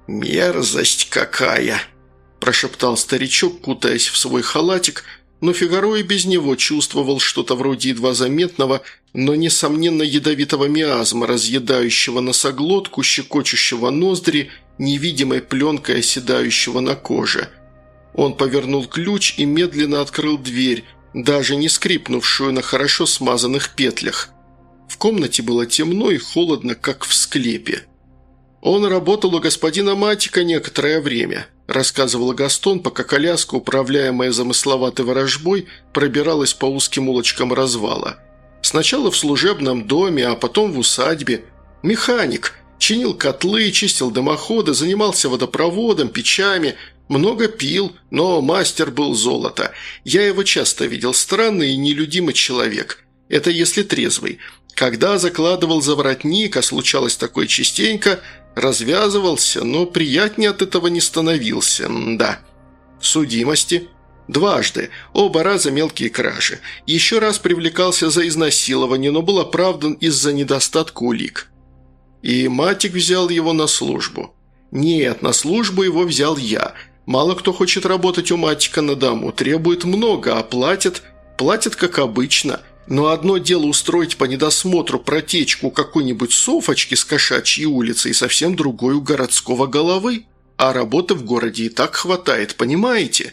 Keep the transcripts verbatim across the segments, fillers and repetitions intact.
«Мерзость какая!» – прошептал старичок, кутаясь в свой халатик, но Фигаро и без него чувствовал что-то вроде едва заметного, но, несомненно, ядовитого миазма, разъедающего носоглотку, щекочущего ноздри, невидимой пленкой оседающего на коже. Он повернул ключ и медленно открыл дверь, даже не скрипнувшую на хорошо смазанных петлях. В комнате было темно и холодно, как в склепе. «Он работал у господина Матика некоторое время», – рассказывал Гастон, пока коляска, управляемая замысловатой ворожбой, пробиралась по узким улочкам развала. «Сначала в служебном доме, а потом в усадьбе. Механик. Чинил котлы, чистил дымоходы, занимался водопроводом, печами. Много пил, но мастер был золото. Я его часто видел. Странный и нелюдимый человек. Это если трезвый. Когда закладывал за воротник, а случалось такое частенько, развязывался, но приятнее от этого не становился, да. Судимости? Дважды, оба раза мелкие кражи. Еще раз привлекался за изнасилование, но был оправдан из-за недостатка улик. И Матик взял его на службу. Нет, на службу его взял я. Мало кто хочет работать у Матика на дому, требует много, а платят, платят как обычно. Но одно дело устроить по недосмотру протечку какой-нибудь софочки с кошачьей улицы и совсем другой у городского головы. А работы в городе и так хватает, понимаете?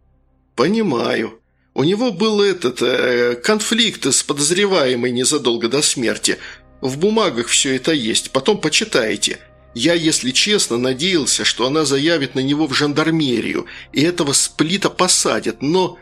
Понимаю. У него был этот э, конфликт с подозреваемой незадолго до смерти. В бумагах все это есть, потом почитайте. Я, если честно, надеялся, что она заявит на него в жандармерию, и этого сплита посадят, но...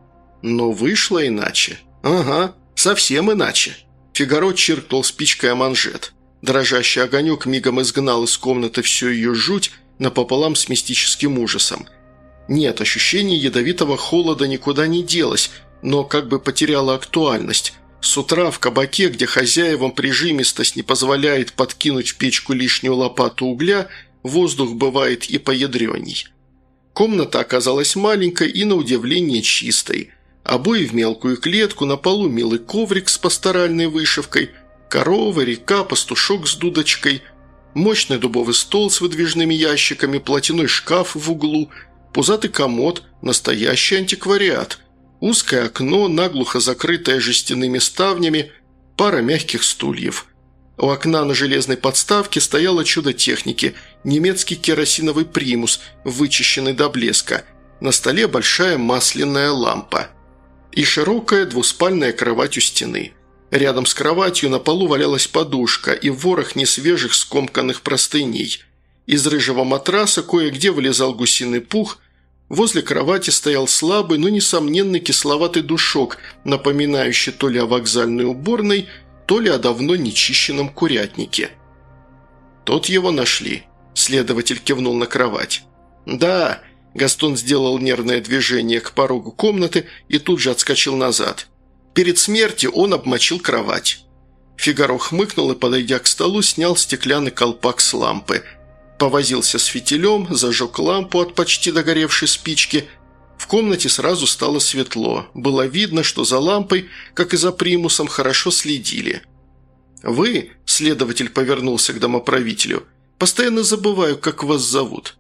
Но вышло иначе. «Ага, совсем иначе». Фигаро чиркнул спичкой о манжет. Дрожащий огонек мигом изгнал из комнаты всю ее жуть напополам с мистическим ужасом. Нет, ощущение ядовитого холода никуда не делось, но как бы потеряло актуальность. С утра в кабаке, где хозяевам прижимистость не позволяет подкинуть в печку лишнюю лопату угля, воздух бывает и поядреней. Комната оказалась маленькой и, на удивление, чистой. Обои в мелкую клетку, на полу милый коврик с пасторальной вышивкой, корова, река, пастушок с дудочкой, мощный дубовый стол с выдвижными ящиками, платяной шкаф в углу, пузатый комод, настоящий антиквариат, узкое окно, наглухо закрытое жестяными ставнями, пара мягких стульев. У окна на железной подставке стояло чудо техники – немецкий керосиновый примус, вычищенный до блеска. На столе большая масляная лампа. И широкая двуспальная кровать у стены. Рядом с кроватью на полу валялась подушка и ворох несвежих скомканных простыней. Из рыжего матраса кое-где вылезал гусиный пух. Возле кровати стоял слабый, но несомненный кисловатый душок, напоминающий то ли о вокзальной уборной, то ли о давно нечищенном курятнике. «Тут его нашли», – следователь кивнул на кровать. «Да». Гастон сделал нервное движение к порогу комнаты и тут же отскочил назад. Перед смертью он обмочил кровать. Фигаро хмыкнул и, подойдя к столу, снял стеклянный колпак с лампы. Повозился с фитилем, зажег лампу от почти догоревшей спички. В комнате сразу стало светло. Было видно, что за лампой, как и за примусом, хорошо следили. «Вы», – следователь повернулся к домоправителю, – «постоянно забываю, как вас зовут».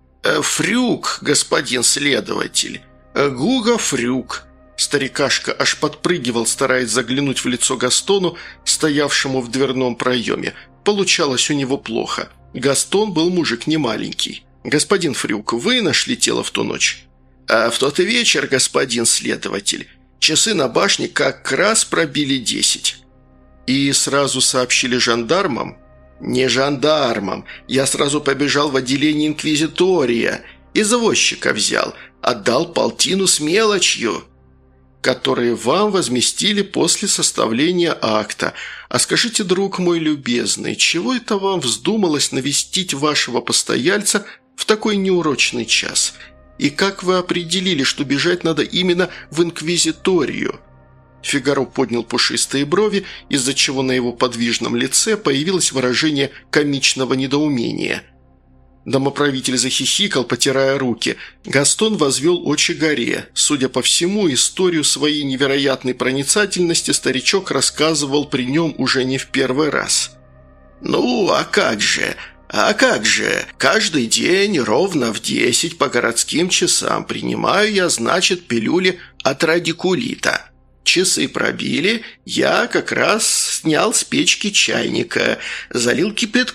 «Фрюк, господин следователь. Гуго Фрюк». Старикашка аж подпрыгивал, стараясь заглянуть в лицо Гастону, стоявшему в дверном проеме. Получалось у него плохо. Гастон был мужик немаленький. «Господин Фрюк, вы нашли тело в ту ночь?» «А в тот вечер, господин следователь, часы на башне как раз пробили десять». «И сразу сообщили жандармам?» «Не жандармам. Я сразу побежал в отделение инквизитория. Извозчика взял. Отдал полтину с мелочью». «Которые вам возместили после составления акта. А скажите, друг мой любезный, чего это вам вздумалось навестить вашего постояльца в такой неурочный час? И как вы определили, что бежать надо именно в инквизиторию?» Фигаро поднял пушистые брови, из-за чего на его подвижном лице появилось выражение комичного недоумения. Домоправитель захихикал, потирая руки. Гастон возвел очи горе. Судя по всему, историю своей невероятной проницательности старичок рассказывал при нем уже не в первый раз. «Ну, а как же? «А как же? Каждый день ровно в десять по городским часам принимаю я, значит, пилюли от радикулита. Часы пробили, я как раз снял с печки чайника, залил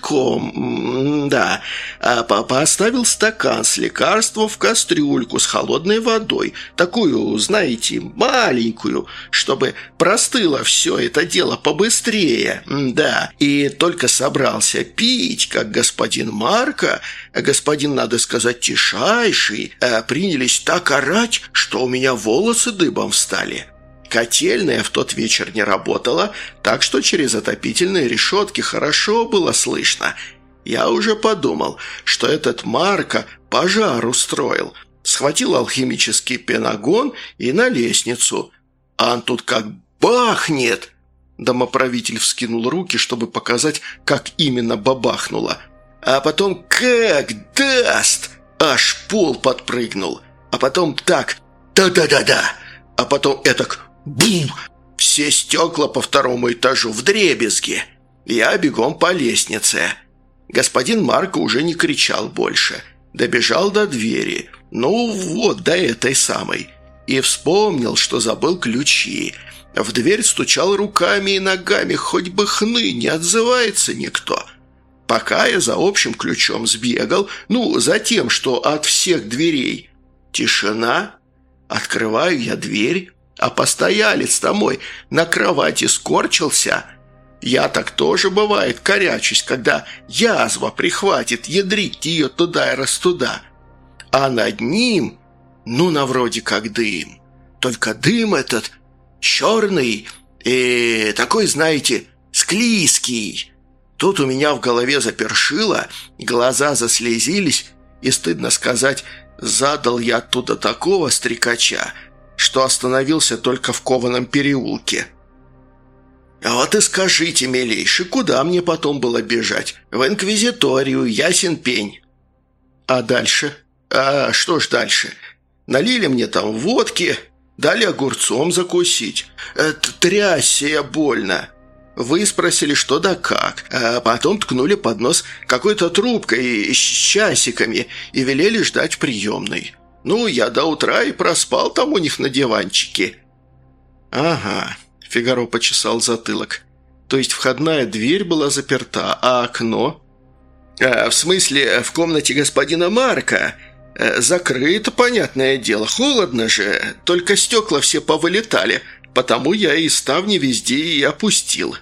кипятком, да, а папа оставил стакан с лекарством в кастрюльку с холодной водой, такую, знаете, маленькую, чтобы простыло все это дело побыстрее, да, и только собрался пить, как господин Марко, господин, надо сказать, тишайший, принялись так орать, что у меня волосы дыбом встали». Котельная в тот вечер не работала, так что через отопительные решетки хорошо было слышно. Я уже подумал, что этот Марко пожар устроил. Схватил алхимический пенагон и на лестницу. А он тут как бахнет. Домоправитель вскинул руки, чтобы показать, как именно бабахнуло. А потом как даст! Аж пол подпрыгнул. А потом так да-да-да-да. А потом этак бум! Все стекла по второму этажу вдребезги. Я бегом по лестнице. Господин Марко уже не кричал больше. Добежал до двери. Ну, вот до этой самой. И вспомнил, что забыл ключи. В дверь стучал руками и ногами, хоть бы хны, не отзывается никто. Пока я за общим ключом сбегал, ну, за тем, что от всех дверей. Тишина. Открываю я дверь, а постоялец-то мой на кровати скорчился. Я так тоже, бывает, корячусь, когда язва прихватит, ядрить ее туда и раз туда. А над ним, ну, на вроде как дым. Только дым этот черный и такой, знаете, склизкий. Тут у меня в голове запершило, глаза заслезились, и, стыдно сказать, задал я оттуда такого стрекача, что остановился только в кованом переулке. А вот и скажите, милейший, куда мне потом было бежать? В инквизиторию, ясен пень. А дальше? А что ж дальше? Налили мне там водки, дали огурцом закусить. Трясся я больно. Вы спросили, что да как, а потом ткнули под нос какой-то трубкой с часиками и велели ждать в приемной. Ну, я до утра и проспал там у них на диванчике». «Ага», – Фигаро почесал затылок. «То есть входная дверь была заперта, а окно?» а, «В смысле, в комнате господина Марко. Закрыто, понятное дело, холодно же, только стекла все повылетали». Потому я и ставни везде и опустил».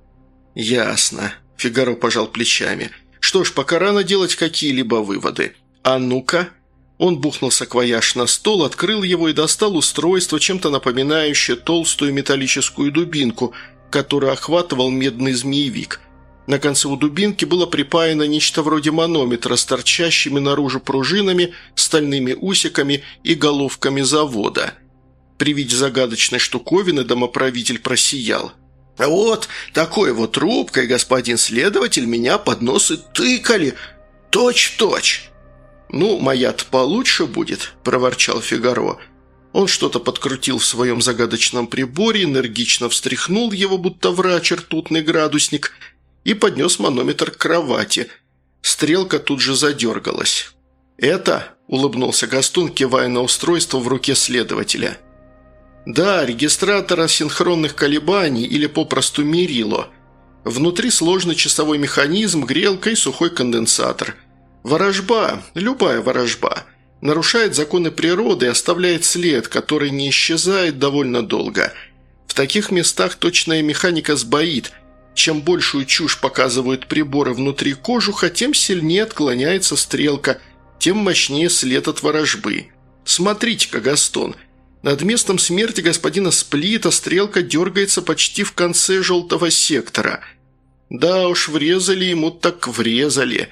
«Ясно», – Фигаро пожал плечами. «Что ж, пока рано делать какие-либо выводы. А ну-ка». Он бухнул саквояж на стол, открыл его и достал устройство, чем-то напоминающее толстую металлическую дубинку, которую охватывал медный змеевик. На конце у дубинки было припаяно нечто вроде манометра с торчащими наружу пружинами, стальными усиками и головками завода. При виде загадочной штуковины домоправитель просиял. «Вот такой вот трубкой, господин следователь, меня под нос и тыкали. Точь-в-точь». «Ну, моя-то получше будет», – проворчал Фигаро. Он что-то подкрутил в своем загадочном приборе, энергично встряхнул его, будто врач ртутный градусник, и поднес манометр к кровати. Стрелка тут же задергалась. «Это?» – улыбнулся Гастун, кивая на устройство в руке следователя. «Да, регистратор асинхронных колебаний или попросту мерило. Внутри сложный часовой механизм, грелка и сухой конденсатор. Ворожба, любая ворожба, нарушает законы природы и оставляет след, который не исчезает довольно долго. В таких местах точная механика сбоит. Чем большую чушь показывают приборы внутри кожуха, тем сильнее отклоняется стрелка, тем мощнее след от ворожбы. Смотрите-ка, Гастон». Над местом смерти господина Сплита стрелка дергается почти в конце желтого сектора. Да уж, врезали ему так врезали.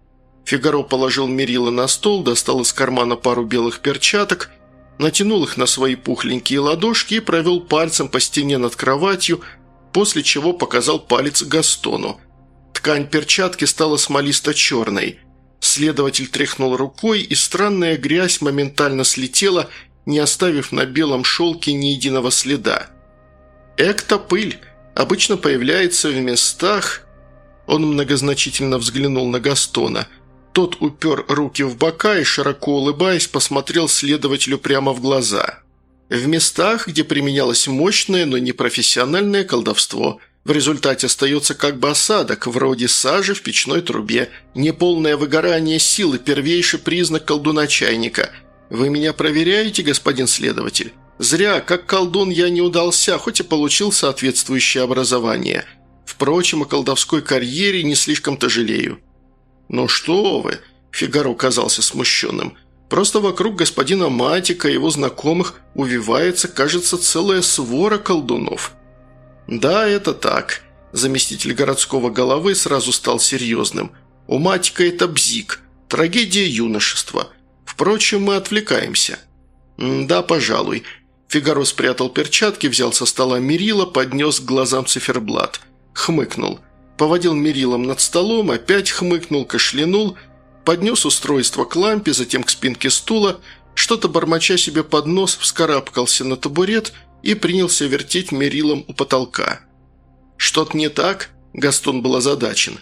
Фигаро положил мерило на стол, достал из кармана пару белых перчаток, натянул их на свои пухленькие ладошки и провел пальцем по стене над кроватью, после чего показал палец Гастону. Ткань перчатки стала смолисто-черной. Следователь тряхнул рукой, и странная грязь моментально слетела, не оставив на белом шелке ни единого следа. Эктопыль обычно появляется в местах... Он многозначительно взглянул на Гастона. Тот упер руки в бока и, широко улыбаясь, посмотрел следователю прямо в глаза. В местах, где применялось мощное, но не профессиональное колдовство, в результате остается как бы осадок, вроде сажи в печной трубе. Неполное выгорание силы – первейший признак колдуна-чайника. Вы меня проверяете, господин следователь? Зря, как колдун я не удался, хоть и получил соответствующее образование. Впрочем, о колдовской карьере не слишком-то жалею». «Ну что вы!» – Фигаро казался смущенным. «Просто вокруг господина Матика и его знакомых увивается, кажется, целая свора колдунов». «Да, это так». Заместитель городского головы сразу стал серьезным. «У Матика это бзик, трагедия юношества. Впрочем, мы отвлекаемся». «Да, пожалуй». Фигаро спрятал перчатки, взял со стола мерила, поднес к глазам циферблат. Хмыкнул. Поводил мерилом над столом, опять хмыкнул, кашлянул, поднес устройство к лампе, затем к спинке стула, что-то бормоча себе под нос, вскарабкался на табурет и принялся вертеть мерилом у потолка. «Что-то не так?» – Гастон был озадачен.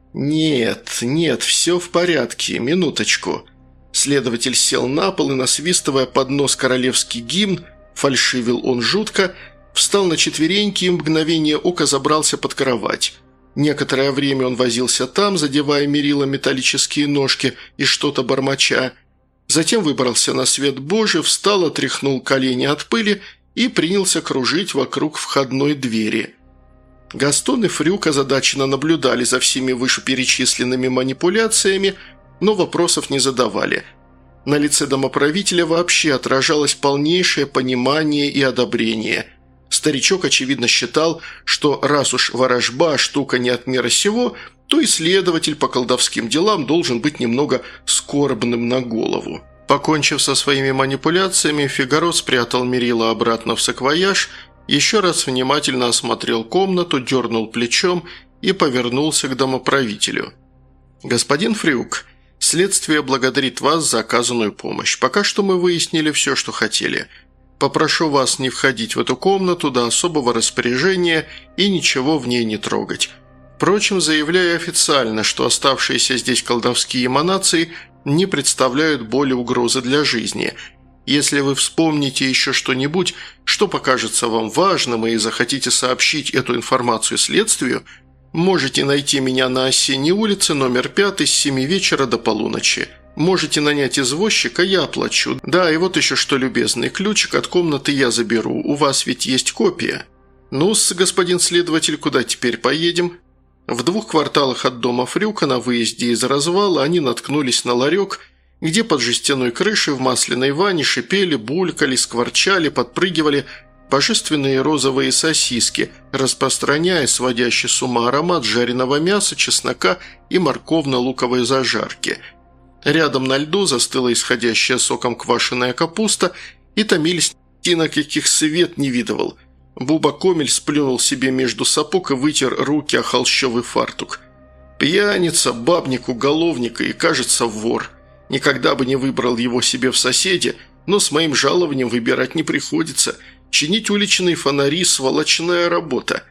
«Нет, нет, все в порядке, минуточку». Следователь сел на пол и, насвистывая под нос королевский гимн, фальшивил он жутко, встал на четвереньки и в мгновение ока забрался под кровать. Некоторое время он возился там, задевая мерилом металлические ножки и что-то бормоча. Затем выбрался на свет Божий, встал, отряхнул колени от пыли и принялся кружить вокруг входной двери. Гастон и Фрюк озадаченно наблюдали за всеми вышеперечисленными манипуляциями, но вопросов не задавали. На лице домоправителя вообще отражалось полнейшее понимание и одобрение. Старичок, очевидно, считал, что раз уж ворожба – штука не от мира сего, то и следователь по колдовским делам должен быть немного скорбным на голову. Покончив со своими манипуляциями, Фигаро спрятал мерило обратно в саквояж, еще раз внимательно осмотрел комнату, дернул плечом и повернулся к домоправителю. «Господин Фрюк, следствие благодарит вас за оказанную помощь. Пока что мы выяснили все, что хотели. Попрошу вас не входить в эту комнату до особого распоряжения и ничего в ней не трогать. Впрочем, заявляю официально, что оставшиеся здесь колдовские эманации не представляют более угрозы для жизни. Если вы вспомните еще что-нибудь, что покажется вам важным и захотите сообщить эту информацию следствию, можете найти меня на Осенней улице, номер пять, с семи вечера до полуночи. Можете нанять извозчика, я оплачу. Да, и вот еще что, любезный, ключик от комнаты я заберу, у вас ведь есть копия. Ну-с, господин следователь, куда теперь поедем?» В двух кварталах от дома Фрюка на выезде из развала они наткнулись на ларек, где под жестяной крышей в масляной ванне шипели, булькали, скворчали, подпрыгивали божественные розовые сосиски, распространяя сводящий с ума аромат жареного мяса, чеснока и морковно-луковой зажарки. Рядом на льду застыла исходящая соком квашеная капуста и томились на каких свет не видывал. Буба Комель сплюнул себе между сапог и вытер руки о холщовый фартук. «Пьяница, бабник, уголовник и, кажется, вор. Никогда бы не выбрал его себе в соседи, но с моим жалованием выбирать не приходится. Чинить уличные фонари – сволочная работа».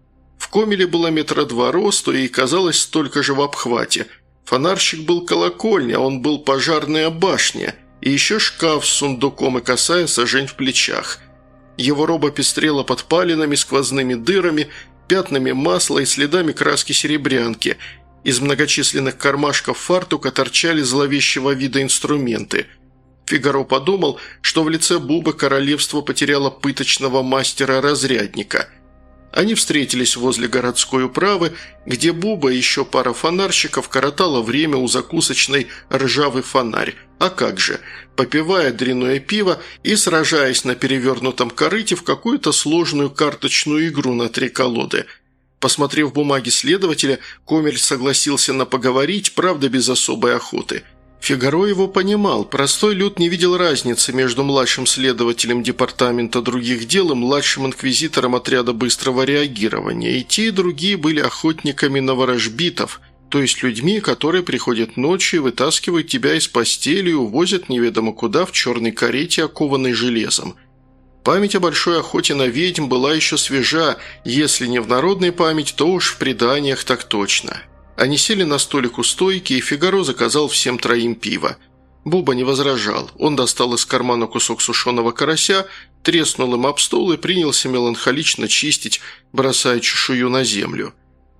В Комеле было метра два росту и казалось столько же в обхвате. Фонарщик был колокольня, он был пожарная башня, и еще шкаф с сундуком и косая сажень в плечах. Его роба пестрела подпалинами, сквозными дырами, пятнами масла и следами краски серебрянки. Из многочисленных кармашков фартука торчали зловещего вида инструменты. Фигаро подумал, что в лице Бубы королевство потеряло пыточного мастера-разрядника. Они встретились возле городской управы, где Буба и еще пара фонарщиков коротала время у закусочной «Ржавый фонарь». А как же, попивая дрянное пиво и сражаясь на перевернутом корыте в какую-то сложную карточную игру на три колоды. Посмотрев бумаги следователя, Комель согласился на поговорить, правда, без особой охоты. Фигаро его понимал, простой люд не видел разницы между младшим следователем департамента других дел и младшим инквизитором отряда быстрого реагирования, и те, и другие были охотниками на ворожбитов, то есть людьми, которые приходят ночью и вытаскивают тебя из постели и увозят неведомо куда в черной карете, окованной железом. Память о большой охоте на ведьм была еще свежа, если не в народной память, то уж в преданиях так точно. Они сели на столик у стойки, и Фигаро заказал всем троим пиво. Буба не возражал. Он достал из кармана кусок сушеного карася, треснул им об стол и принялся меланхолично чистить, бросая чешую на землю.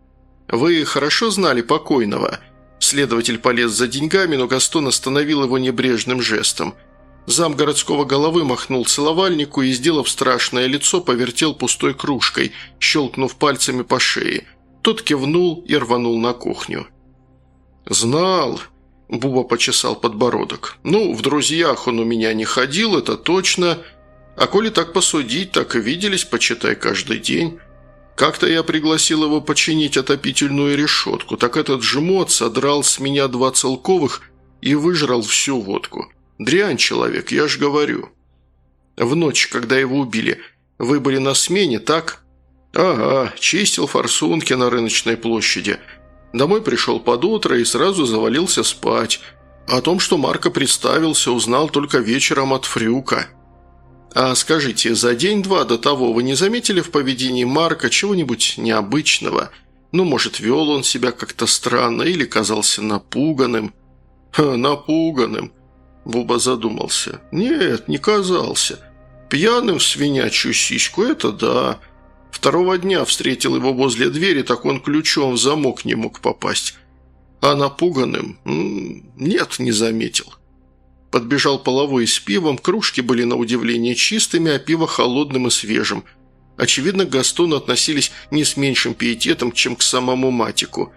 «Вы хорошо знали покойного?» Следователь полез за деньгами, но Гастон остановил его небрежным жестом. Зам городского головы махнул целовальнику и, сделав страшное лицо, повертел пустой кружкой, щелкнув пальцами по шее. Тот кивнул и рванул на кухню. «Знал», – Буба почесал подбородок. «Ну, в друзьях он у меня не ходил, это точно. А коли так посудить, так и виделись, почитай, каждый день. Как-то я пригласил его починить отопительную решетку, так этот жмот содрал с меня два целковых и выжрал всю водку. Дрянь человек, я ж говорю. В ночь, когда его убили, вы были на смене, так?» «Ага, чистил форсунки на рыночной площади. Домой пришел под утро и сразу завалился спать. О том, что Марко представился, узнал только вечером от Фрюка». «А скажите, за день-два до того вы не заметили в поведении Марка чего-нибудь необычного? Ну, может, вел он себя как-то странно или казался напуганным?» «Ха, напуганным», – Буба задумался. «Нет, не казался. Пьяным в свинячью сиську – это да. Второго дня встретил его возле двери, так он ключом в замок не мог попасть. А напуганным? Нет, не заметил». Подбежал половой с пивом, кружки были на удивление чистыми, а пиво холодным и свежим. Очевидно, к Гастону относились не с меньшим пиететом, чем к самому Матику.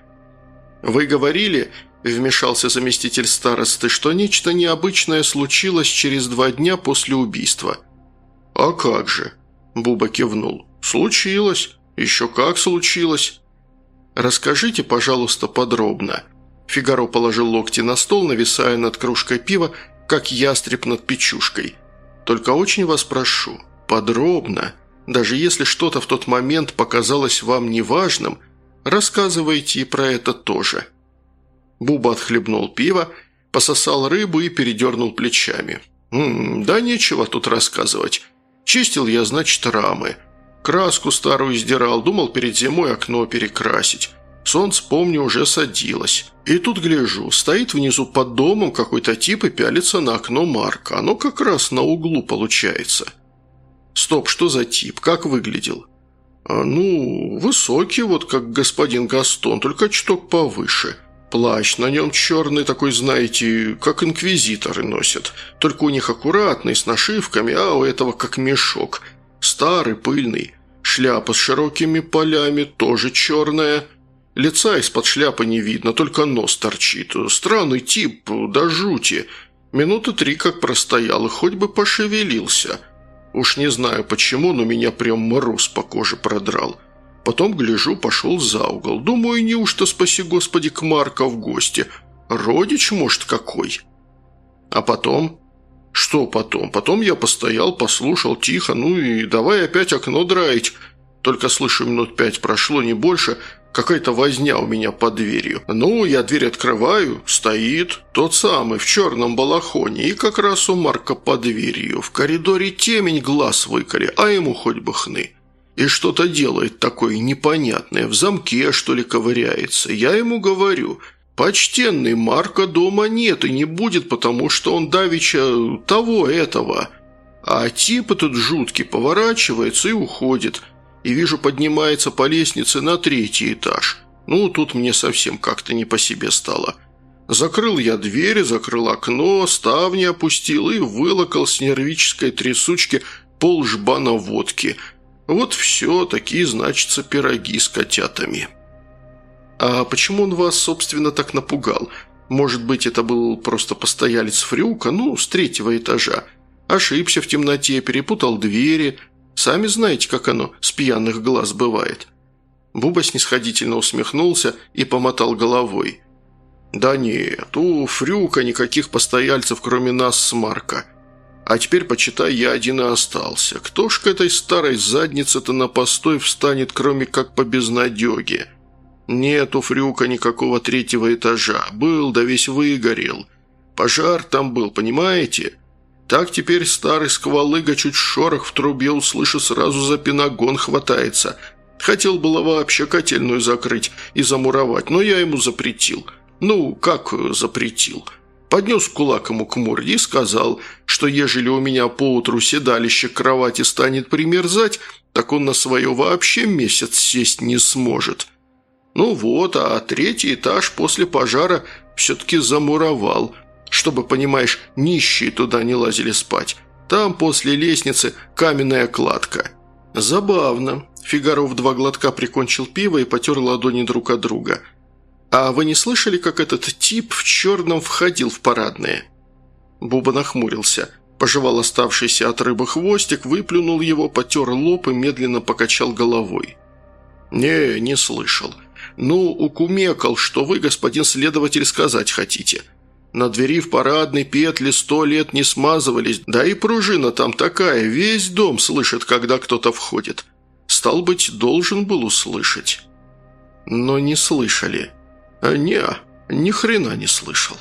«Вы говорили, – вмешался заместитель старосты, – что нечто необычное случилось через два дня после убийства». «А как же?» – Буба кивнул. «Случилось. Еще как случилось». «Расскажите, пожалуйста, подробно». Фигаро положил локти на стол, нависая над кружкой пива, как ястреб над печушкой. «Только очень вас прошу, подробно. Даже если что-то в тот момент показалось вам неважным, рассказывайте и про это тоже». Буба отхлебнул пиво, пососал рыбу и передернул плечами. «М-м, да нечего тут рассказывать. Чистил я, значит, рамы. Краску старую сдирал, думал перед зимой окно перекрасить. Солнце, помню, уже садилось. И тут гляжу, стоит внизу под домом какой-то тип и пялится на окно Марка. Оно как раз на углу получается». «Стоп, что за тип? Как выглядел?» а, «Ну, высокий, вот как господин Гастон, только чуток повыше. Плащ на нем черный, такой, знаете, как инквизиторы носят. Только у них аккуратный, с нашивками, а у этого как мешок. Старый, пыльный. Шляпа с широкими полями, тоже черная. Лица из-под шляпы не видно, только нос торчит. Странный тип, до жути. Минуты три как простоял, и хоть бы пошевелился. Уж не знаю почему, но меня прям мороз по коже продрал. Потом, гляжу, пошел за угол. Думаю, неужто, спаси Господи, к Марка в гости? Родич, может, какой?» «А потом?» «Что потом? Потом я постоял, послушал тихо, ну и давай опять окно драить. Только, слышу, минут пять прошло, не больше, какая-то возня у меня под дверью. Ну, я дверь открываю, стоит тот самый в черном балахоне, и как раз у Марка под дверью. В коридоре темень, глаз выколи, а ему хоть бы хны. И что-то делает такое непонятное, в замке, что ли, ковыряется. Я ему говорю: почтенный, Марка дома нет и не будет, потому что он давеча того этого. А тип этот жуткий поворачивается и уходит. И вижу, поднимается по лестнице на третий этаж. Ну, тут мне совсем как-то не по себе стало. Закрыл я дверь, закрыл окно, ставни опустил и вылокал с нервической трясучки полжбана водки. Вот все, такие, значится, пироги с котятами». «А почему он вас, собственно, так напугал? Может быть, это был просто постоялец Фрюка, ну, с третьего этажа. Ошибся в темноте, перепутал двери. Сами знаете, как оно с пьяных глаз бывает». Буба снисходительно усмехнулся и помотал головой. «Да нет, у Фрюка никаких постояльцев, кроме нас с Марка. А теперь, почитай, я один и остался. Кто ж к этой старой заднице-то на постой встанет, кроме как по безнадеге? Нет у Фрюка никакого третьего этажа. Был, да весь выгорел. Пожар там был, понимаете? Так теперь старый сквалыга чуть шорох в трубе услышит, сразу за пинагон хватается. Хотел было вообще котельную закрыть и замуровать, но я ему запретил. Ну, как запретил? Поднес кулак ему к морде и сказал, что ежели у меня поутру седалище к кровати станет примерзать, так он на свое вообще месяц сесть не сможет. Ну вот, а третий этаж после пожара все-таки замуровал, чтобы, понимаешь, нищие туда не лазили спать. Там после лестницы каменная кладка. Забавно. Фигаро в два глотка прикончил пиво и потер ладони друг от друга. «А вы не слышали, как этот тип в черном входил в парадное?» Буба нахмурился, пожевал оставшийся от рыбы хвостик, выплюнул его, потер лоб и медленно покачал головой. «Не, не слышал. Ну, укумекал, что вы, господин следователь, сказать хотите. На двери в парадной петли сто лет не смазывались, да и пружина там такая, весь дом слышит, когда кто-то входит. Стал быть, должен был услышать». «Но не слышали». «Не, ни хрена не слышал».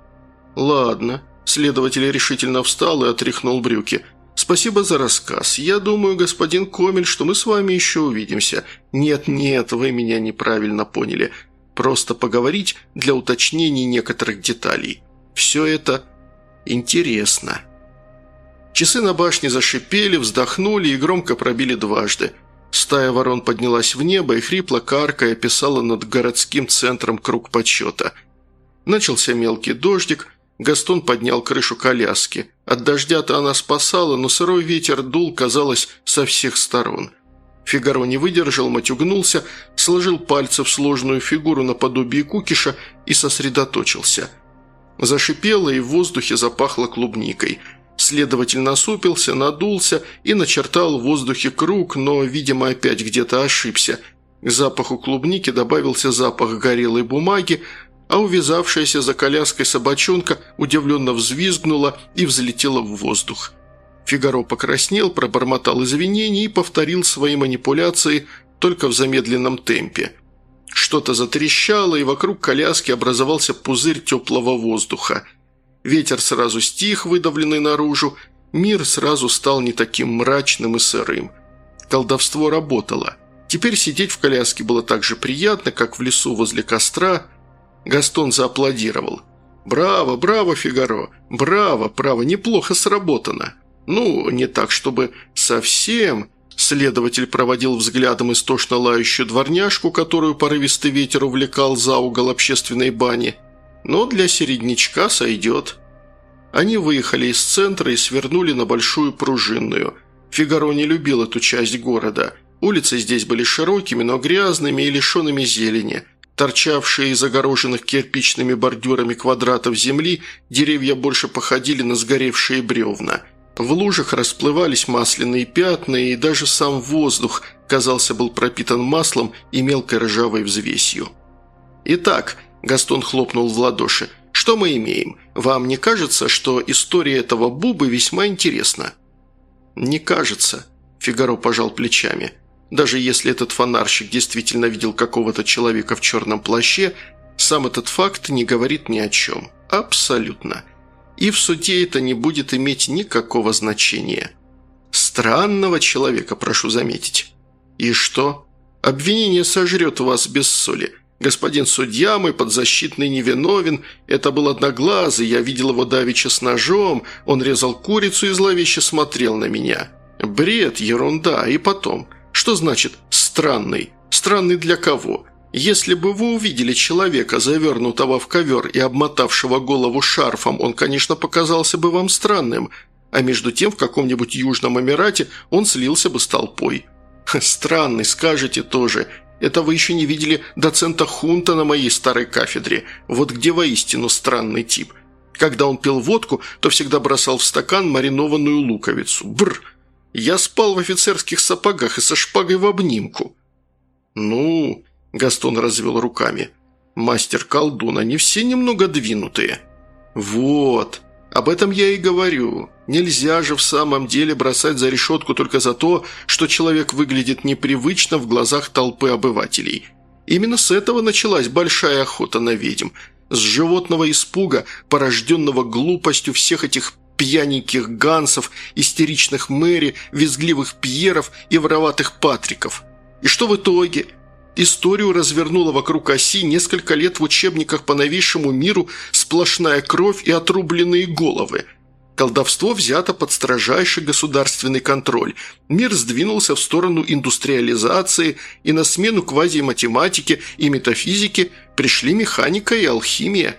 «Ладно». Следователь решительно встал и отряхнул брюки. «Спасибо за рассказ. Я думаю, господин Комель, что мы с вами еще увидимся. Нет-нет, вы меня неправильно поняли. Просто поговорить для уточнения некоторых деталей. Все это интересно». Часы на башне зашипели, вздохнули и громко пробили дважды. Стая ворон поднялась в небо и, хрипло каркая, писала над городским центром круг почета. Начался мелкий дождик, Гастон поднял крышу коляски. От дождя-то она спасала, но сырой ветер дул, казалось, со всех сторон. Фигаро не выдержал, матюгнулся, сложил пальцы в сложную фигуру наподобие кукиша и сосредоточился. Зашипело и в воздухе запахло клубникой. Следователь насупился, надулся и начертал в воздухе круг, но, видимо, опять где-то ошибся. К запаху клубники добавился запах горелой бумаги, а увязавшаяся за коляской собачонка удивленно взвизгнула и взлетела в воздух. Фигаро покраснел, пробормотал извинения и повторил свои манипуляции только в замедленном темпе. Что-то затрещало, и вокруг коляски образовался пузырь теплого воздуха. Ветер сразу стих, выдавленный наружу, мир сразу стал не таким мрачным и сырым. Колдовство работало. Теперь сидеть в коляске было так же приятно, как в лесу возле костра. Гастон зааплодировал. «Браво, браво, Фигаро! Браво, право, неплохо сработано!» «Ну, не так, чтобы совсем...» Следователь проводил взглядом истошно лающую дворняжку, которую порывистый ветер увлекал за угол общественной бани. «Но для середнячка сойдет». Они выехали из центра и свернули на Большую Пружинную. Фигаро не любил эту часть города. Улицы здесь были широкими, но грязными и лишенными зелени. Торчавшие из огороженных кирпичными бордюрами квадратов земли, деревья больше походили на сгоревшие бревна. В лужах расплывались масляные пятна, и даже сам воздух, казался, был пропитан маслом и мелкой ржавой взвесью. «Итак», – Гастон хлопнул в ладоши, – «что мы имеем? Вам не кажется, что история этого Бубы весьма интересна?» «Не кажется», – Фигаро пожал плечами. «Даже если этот фонарщик действительно видел какого-то человека в черном плаще, сам этот факт не говорит ни о чем. Абсолютно. И в суде это не будет иметь никакого значения. Странного человека, прошу заметить. И что? Обвинение сожрет вас без соли. Господин судья, мой подзащитный невиновен, это был одноглазый, я видел его давеча с ножом, он резал курицу и зловеще смотрел на меня. Бред, ерунда, и потом. Что значит «странный»? Странный для кого? Если бы вы увидели человека, завернутого в ковер и обмотавшего голову шарфом, он, конечно, показался бы вам странным, а между тем в каком-нибудь Южном Эмирате он слился бы с толпой. Странный, скажете тоже. Это вы еще не видели доцента Хунта на моей старой кафедре. Вот где воистину странный тип. Когда он пил водку, то всегда бросал в стакан маринованную луковицу. Бррр! Я спал в офицерских сапогах и со шпагой в обнимку. Ну... Гастон развел руками. «Мастер-колдун, они все немного двинутые». «Вот, об этом я и говорю. Нельзя же в самом деле бросать за решетку только за то, что человек выглядит непривычно в глазах толпы обывателей. Именно с этого началась большая охота на ведьм. С животного испуга, порожденного глупостью всех этих пьяненьких гансов, истеричных Мэри, визгливых Пьеров и вороватых Патриков. И что в итоге? Историю развернула вокруг оси, несколько лет в учебниках по новейшему миру сплошная кровь и отрубленные головы. Колдовство взято под строжайший государственный контроль. Мир сдвинулся в сторону индустриализации, и на смену квазиматематике и метафизике пришли механика и алхимия.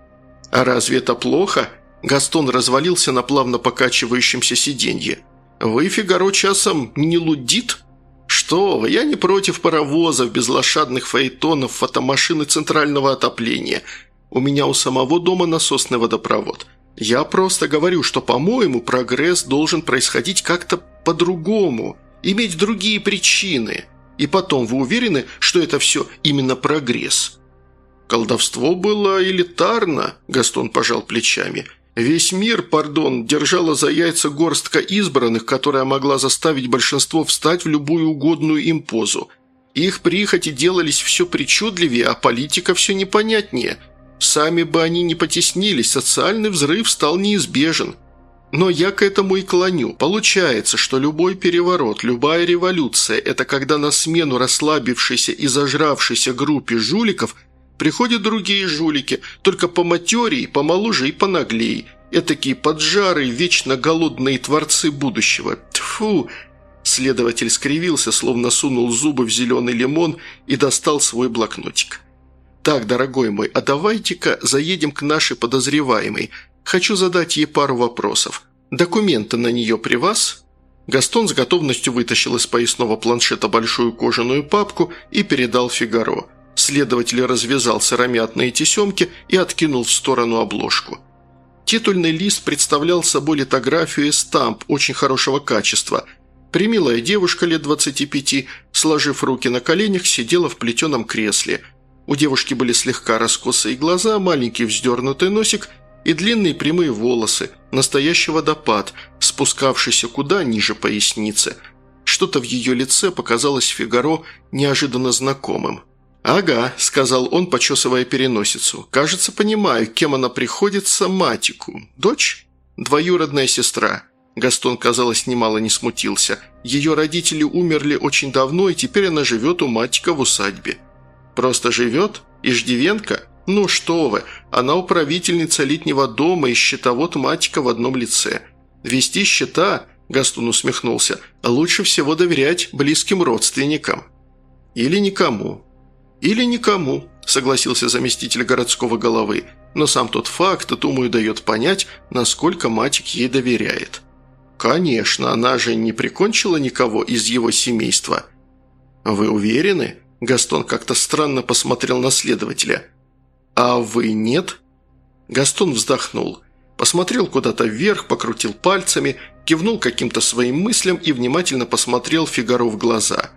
А разве это плохо? Гастон развалился на плавно покачивающемся сиденье. «Вы, Фигаро, часом не луддит?» «Что вы, я не против паровозов, безлошадных фаэтонов, фотомашин и центрального отопления. У меня у самого дома насосный водопровод. Я просто говорю, что, по-моему, прогресс должен происходить как-то по-другому, иметь другие причины. И потом, вы уверены, что это все именно прогресс?» «Колдовство было элитарно», – Гастон пожал плечами. «Весь мир, пардон, держала за яйца горстка избранных, которая могла заставить большинство встать в любую угодную им позу. Их прихоти делались все причудливее, а политика все непонятнее. Сами бы они не потеснились, социальный взрыв стал неизбежен. Но я к этому и клоню. Получается, что любой переворот, любая революция – это когда на смену расслабившейся и зажравшейся группе жуликов – приходят другие жулики, только поматерей, помоложе и понаглей. Этакие поджарые, вечно голодные творцы будущего. Тьфу!» Следователь скривился, словно сунул зубы в зеленый лимон и достал свой блокнотик. «Так, дорогой мой, а давайте-ка заедем к нашей подозреваемой. Хочу задать ей пару вопросов. Документы на нее при вас?» Гастон с готовностью вытащил из поясного планшета большую кожаную папку и передал Фигаро. Следователь развязал сыромятные тесемки и откинул в сторону обложку. Титульный лист представлял собой литографию эстамп очень хорошего качества. Примилая девушка лет двадцати пяти, сложив руки на коленях, сидела в плетеном кресле. У девушки были слегка раскосые глаза, маленький вздернутый носик и длинные прямые волосы, настоящий водопад, спускавшийся куда ниже поясницы. Что-то в ее лице показалось Фигаро неожиданно знакомым. «Ага», – сказал он, почесывая переносицу. «Кажется, понимаю, кем она приходится Матику. Дочь? Двоюродная сестра». Гастон, казалось, немало не смутился. Ее родители умерли очень давно, и теперь она живет у Матика в усадьбе. «Просто живет? Иждивенка? Ну что вы, она управительница летнего дома и счетовод Матика в одном лице. Вести счета, – Гастон усмехнулся, – лучше всего доверять близким родственникам. Или никому». «Или никому», – согласился заместитель городского головы, но сам тот факт, думаю, дает понять, насколько Матик ей доверяет. «Конечно, она же не прикончила никого из его семейства». «Вы уверены?» – Гастон как-то странно посмотрел на следователя. «А вы нет?» Гастон вздохнул, посмотрел куда-то вверх, покрутил пальцами, кивнул каким-то своим мыслям и внимательно посмотрел Фигаро в глаза.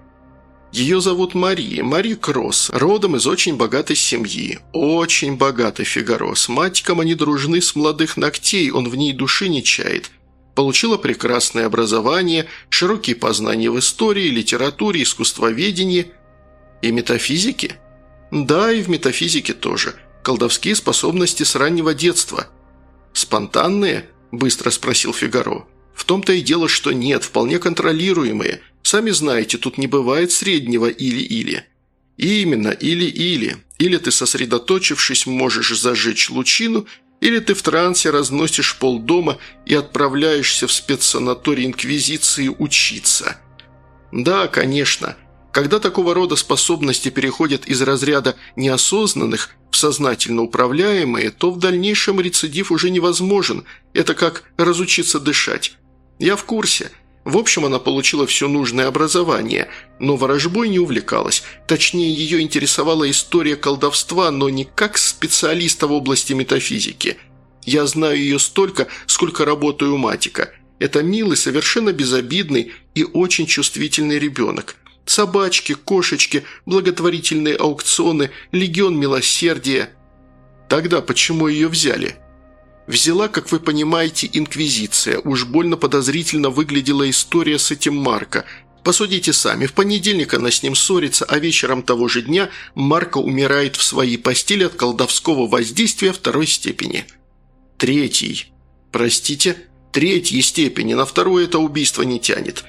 «Ее зовут Мари, Мари Кросс, родом из очень богатой семьи. Очень богатой, Фигаро. С Матиком они дружны с молодых ногтей, он в ней души не чает. Получила прекрасное образование, широкие познания в истории, литературе, искусствоведении и метафизике. Да, и в метафизике тоже. Колдовские способности с раннего детства». «Спонтанные?» – быстро спросил Фигаро. «В том-то и дело, что нет, вполне контролируемые. Сами знаете, тут не бывает среднего или-или». «Именно, или-или. Или ты, сосредоточившись, можешь зажечь лучину, или ты в трансе разносишь полдома и отправляешься в спецсанаторий Инквизиции учиться». «Да, конечно. Когда такого рода способности переходят из разряда неосознанных в сознательно управляемые, то в дальнейшем рецидив уже невозможен. Это как разучиться дышать. Я в курсе. В общем, она получила все нужное образование, но ворожбой не увлекалась. Точнее, ее интересовала история колдовства, но не как специалиста в области метафизики. Я знаю ее столько, сколько работаю у Матика. Это милый, совершенно безобидный и очень чувствительный ребенок. Собачки, кошечки, благотворительные аукционы, легион милосердия. Тогда почему ее взяли? Взяла, как вы понимаете, Инквизиция. Уж больно подозрительно выглядела история с этим Марко. Посудите сами, в понедельник она с ним ссорится, а вечером того же дня Марко умирает в своей постели от колдовского воздействия второй степени. Третий. Простите? Третьей степени, на второе это убийство не тянет. В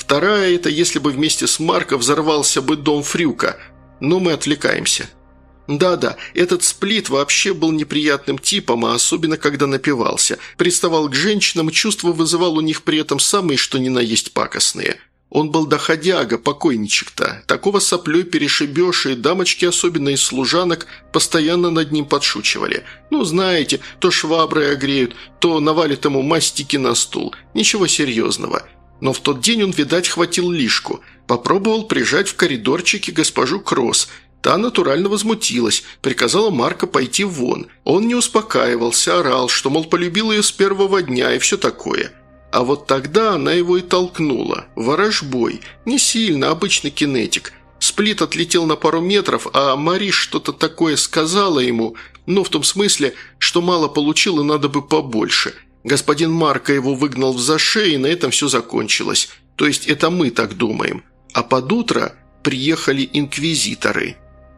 вторая – это если бы вместе с Марко взорвался бы дом Фрюка. Но мы отвлекаемся. Да-да, этот Сплит вообще был неприятным типом, а особенно когда напивался. Приставал к женщинам, чувства вызывал у них при этом самые что ни на есть пакостные. Он был доходяга, покойничек-то. Такого соплей перешибешь, и дамочки, особенно из служанок, постоянно над ним подшучивали. Ну, знаете, то шваброй огреют, то навалит ему мастики на стул. Ничего серьезного. Но в тот день он, видать, хватил лишку. Попробовал прижать в коридорчике госпожу Кросс. Та натурально возмутилась, приказала Марко пойти вон. Он не успокаивался, орал, что, мол, полюбил ее с первого дня и все такое. А вот тогда она его и толкнула. Ворожбой. Не сильно, обычный кинетик. Сплит отлетел на пару метров, а Мари что-то такое сказала ему, ну, в том смысле, что мало получил и надо бы побольше. Господин Марко его выгнал в зашей, и на этом все закончилось. То есть это мы так думаем. А под утро приехали инквизиторы.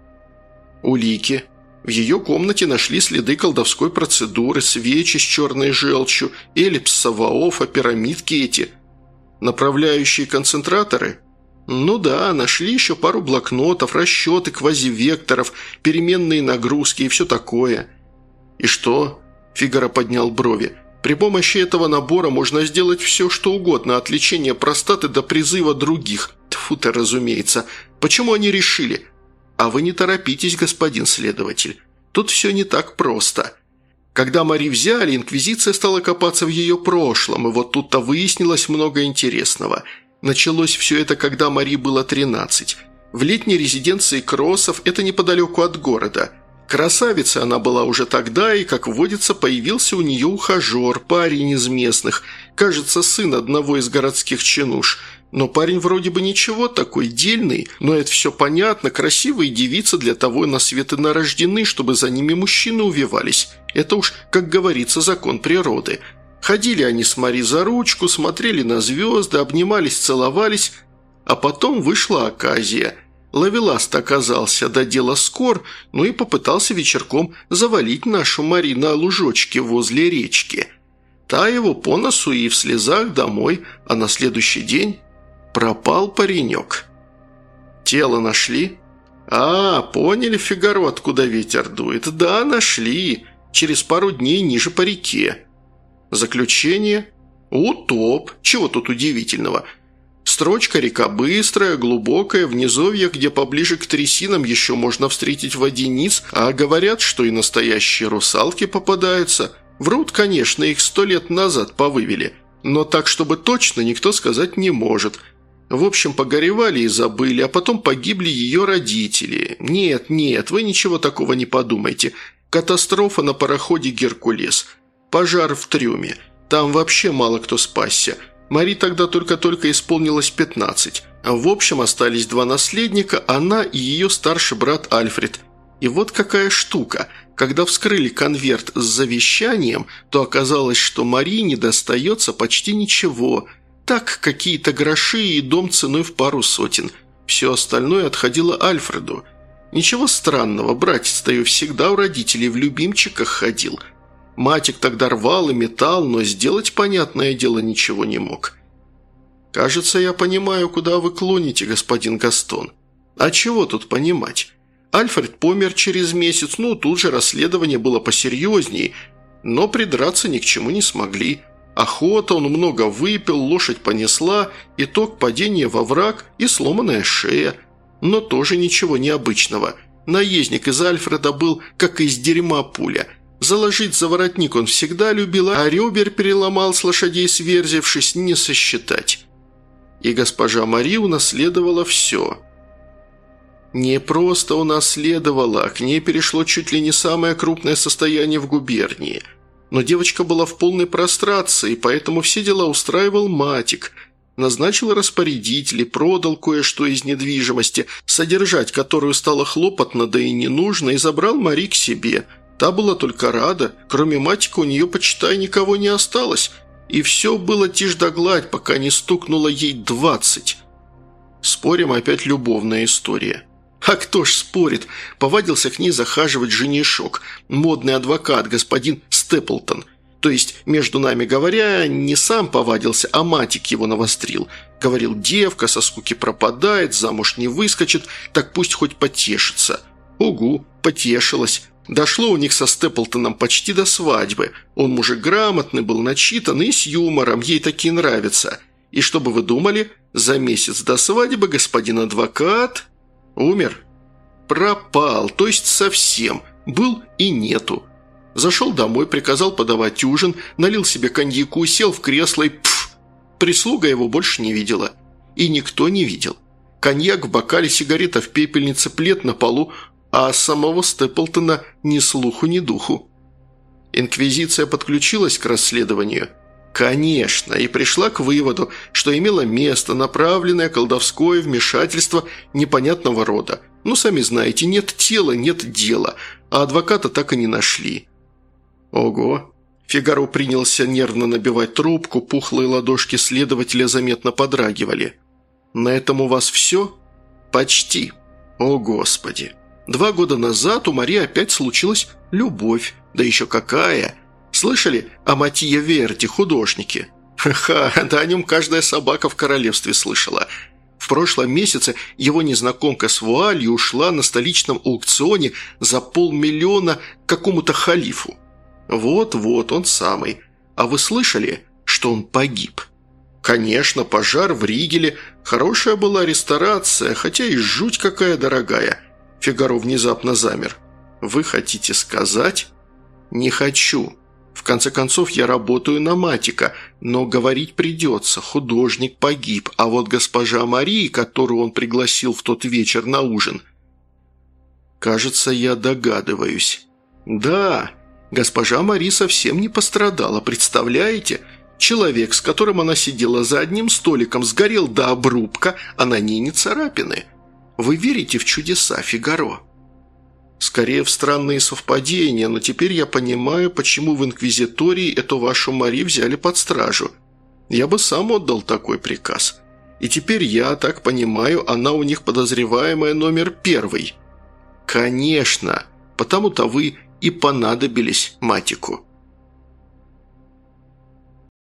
Улики. В ее комнате нашли следы колдовской процедуры, свечи с черной желчью, эллипс Саваофа, пирамидки эти. Направляющие концентраторы? Ну да, нашли еще пару блокнотов, расчеты квазивекторов, переменные нагрузки и все такое. И что? Фигаро поднял брови. При помощи этого набора можно сделать все, что угодно, от лечения простаты до призыва других. Тьфу ты, разумеется. Почему они решили? А вы не торопитесь, господин следователь. Тут все не так просто. Когда Мари взяли, инквизиция стала копаться в ее прошлом, и вот тут-то выяснилось много интересного. Началось все это, когда Мари было тринадцать. В летней резиденции Кроссов, это неподалеку от города. Красавица она была уже тогда, и, как водится, появился у нее ухажер, парень из местных, кажется, сын одного из городских чинуш. Но парень вроде бы ничего, такой дельный, но это все понятно, красивые девицы для того на свет и нарождены, чтобы за ними мужчины увивались. Это уж, как говорится, закон природы. Ходили они с Мари за ручку, смотрели на звезды, обнимались, целовались, а потом вышла оказия. Ловелас-то оказался до дела скор, ну и попытался вечерком завалить нашу Мари на лужочке возле речки. Та его по носу и в слезах домой, а на следующий день пропал паренек. Тело нашли? А, поняли, Фигаро, откуда ветер дует? Да, нашли. Через пару дней ниже по реке. Заключение? Утоп. Чего тут удивительного? Строчка «Река быстрая, глубокая, в низовьях, где поближе к трясинам еще можно встретить водяниц, а говорят, что и настоящие русалки попадаются. Врут, конечно, их сто лет назад повывели, но так, чтобы точно, никто сказать не может. В общем, погоревали и забыли, а потом погибли ее родители. Нет, нет, вы ничего такого не подумайте. Катастрофа на пароходе «Геркулес». Пожар в трюме. Там вообще мало кто спасся. Мари тогда только-только исполнилось пятнадцать. В общем, остались два наследника, она и ее старший брат Альфред. И вот какая штука. Когда вскрыли конверт с завещанием, то оказалось, что Мари не достается почти ничего. Так, какие-то гроши и дом ценой в пару сотен. Все остальное отходило Альфреду. Ничего странного, братец-то ее всегда у родителей в любимчиках ходил. Матик тогда рвал и метал, но сделать, понятное дело, ничего не мог. «Кажется, я понимаю, куда вы клоните, господин Гастон. А чего тут понимать? Альфред помер через месяц, ну, тут же расследование было посерьезнее, но придраться ни к чему не смогли. Охота, он много выпил, лошадь понесла, итог падения во враг и сломанная шея. Но тоже ничего необычного. Наездник из Альфреда был, как из дерьма пуля. Заложить за воротник он всегда любил, а ребер переломал с лошадей сверзившись, не сосчитать. И госпожа Мари унаследовала все. Не просто унаследовала, а к ней перешло чуть ли не самое крупное состояние в губернии. Но девочка была в полной прострации, поэтому все дела устраивал Матик. Назначил распорядителей, продал кое-что из недвижимости, содержать которую стало хлопотно, да и не нужно, и забрал Мари к себе. Та была только рада, кроме Матика у нее, почитай, никого не осталось. И все было тишь да гладь, пока не стукнуло ей двадцать. Спорим, опять любовная история. А кто ж спорит? Повадился к ней захаживать женишок, модный адвокат, господин Степлтон. То есть, между нами говоря, не сам повадился, а матик его навострил. Говорил, девка со скуки пропадает, замуж не выскочит, так пусть хоть потешится. Угу, потешилась. Дошло у них со Степлтоном почти до свадьбы. Он мужик грамотный был, начитанный и с юмором, ей такие нравятся. И что бы вы думали, за месяц до свадьбы господин адвокат умер. Пропал, то есть совсем. Был и нету. Зашел домой, приказал подавать ужин, налил себе коньяку, сел в кресло и пф, прислуга его больше не видела. И никто не видел. Коньяк в бокале, сигарета в пепельнице, плед на полу, а самого Степлтона ни слуху, ни духу. Инквизиция подключилась к расследованию? Конечно, и пришла к выводу, что имело место направленное колдовское вмешательство непонятного рода. Ну, сами знаете, нет тела, нет дела, а адвоката так и не нашли. Ого! Фигаро принялся нервно набивать трубку, пухлые ладошки следователя заметно подрагивали. «На этом у вас все?» «Почти. О, Господи! Два года назад у Марии опять случилась любовь. Да еще какая! Слышали о Матье Верди, художнике? Ха-ха, да о нем каждая собака в королевстве слышала. В прошлом месяце его незнакомка с вуалью ушла на столичном аукционе за полмиллиона к какому-то халифу. Вот-вот, он самый. А вы слышали, что он погиб? Конечно, пожар в Ригеле. Хорошая была реставрация, хотя и жуть какая дорогая. Фигаро внезапно замер. Вы хотите сказать? Не хочу. В конце концов, я работаю на матика, но говорить придется. Художник погиб, а вот госпожа Мари, которую он пригласил в тот вечер на ужин... Кажется, я догадываюсь. Да... Госпожа Мари совсем не пострадала, представляете? Человек, с которым она сидела за одним столиком, сгорел до обрубка, а на ней не царапины. Вы верите в чудеса, Фигаро? Скорее в странные совпадения, но теперь я понимаю, почему в инквизитории эту вашу Мари взяли под стражу. Я бы сам отдал такой приказ. И теперь я так понимаю, она у них подозреваемая номер первый. Конечно, потому-то вы и понадобились матику.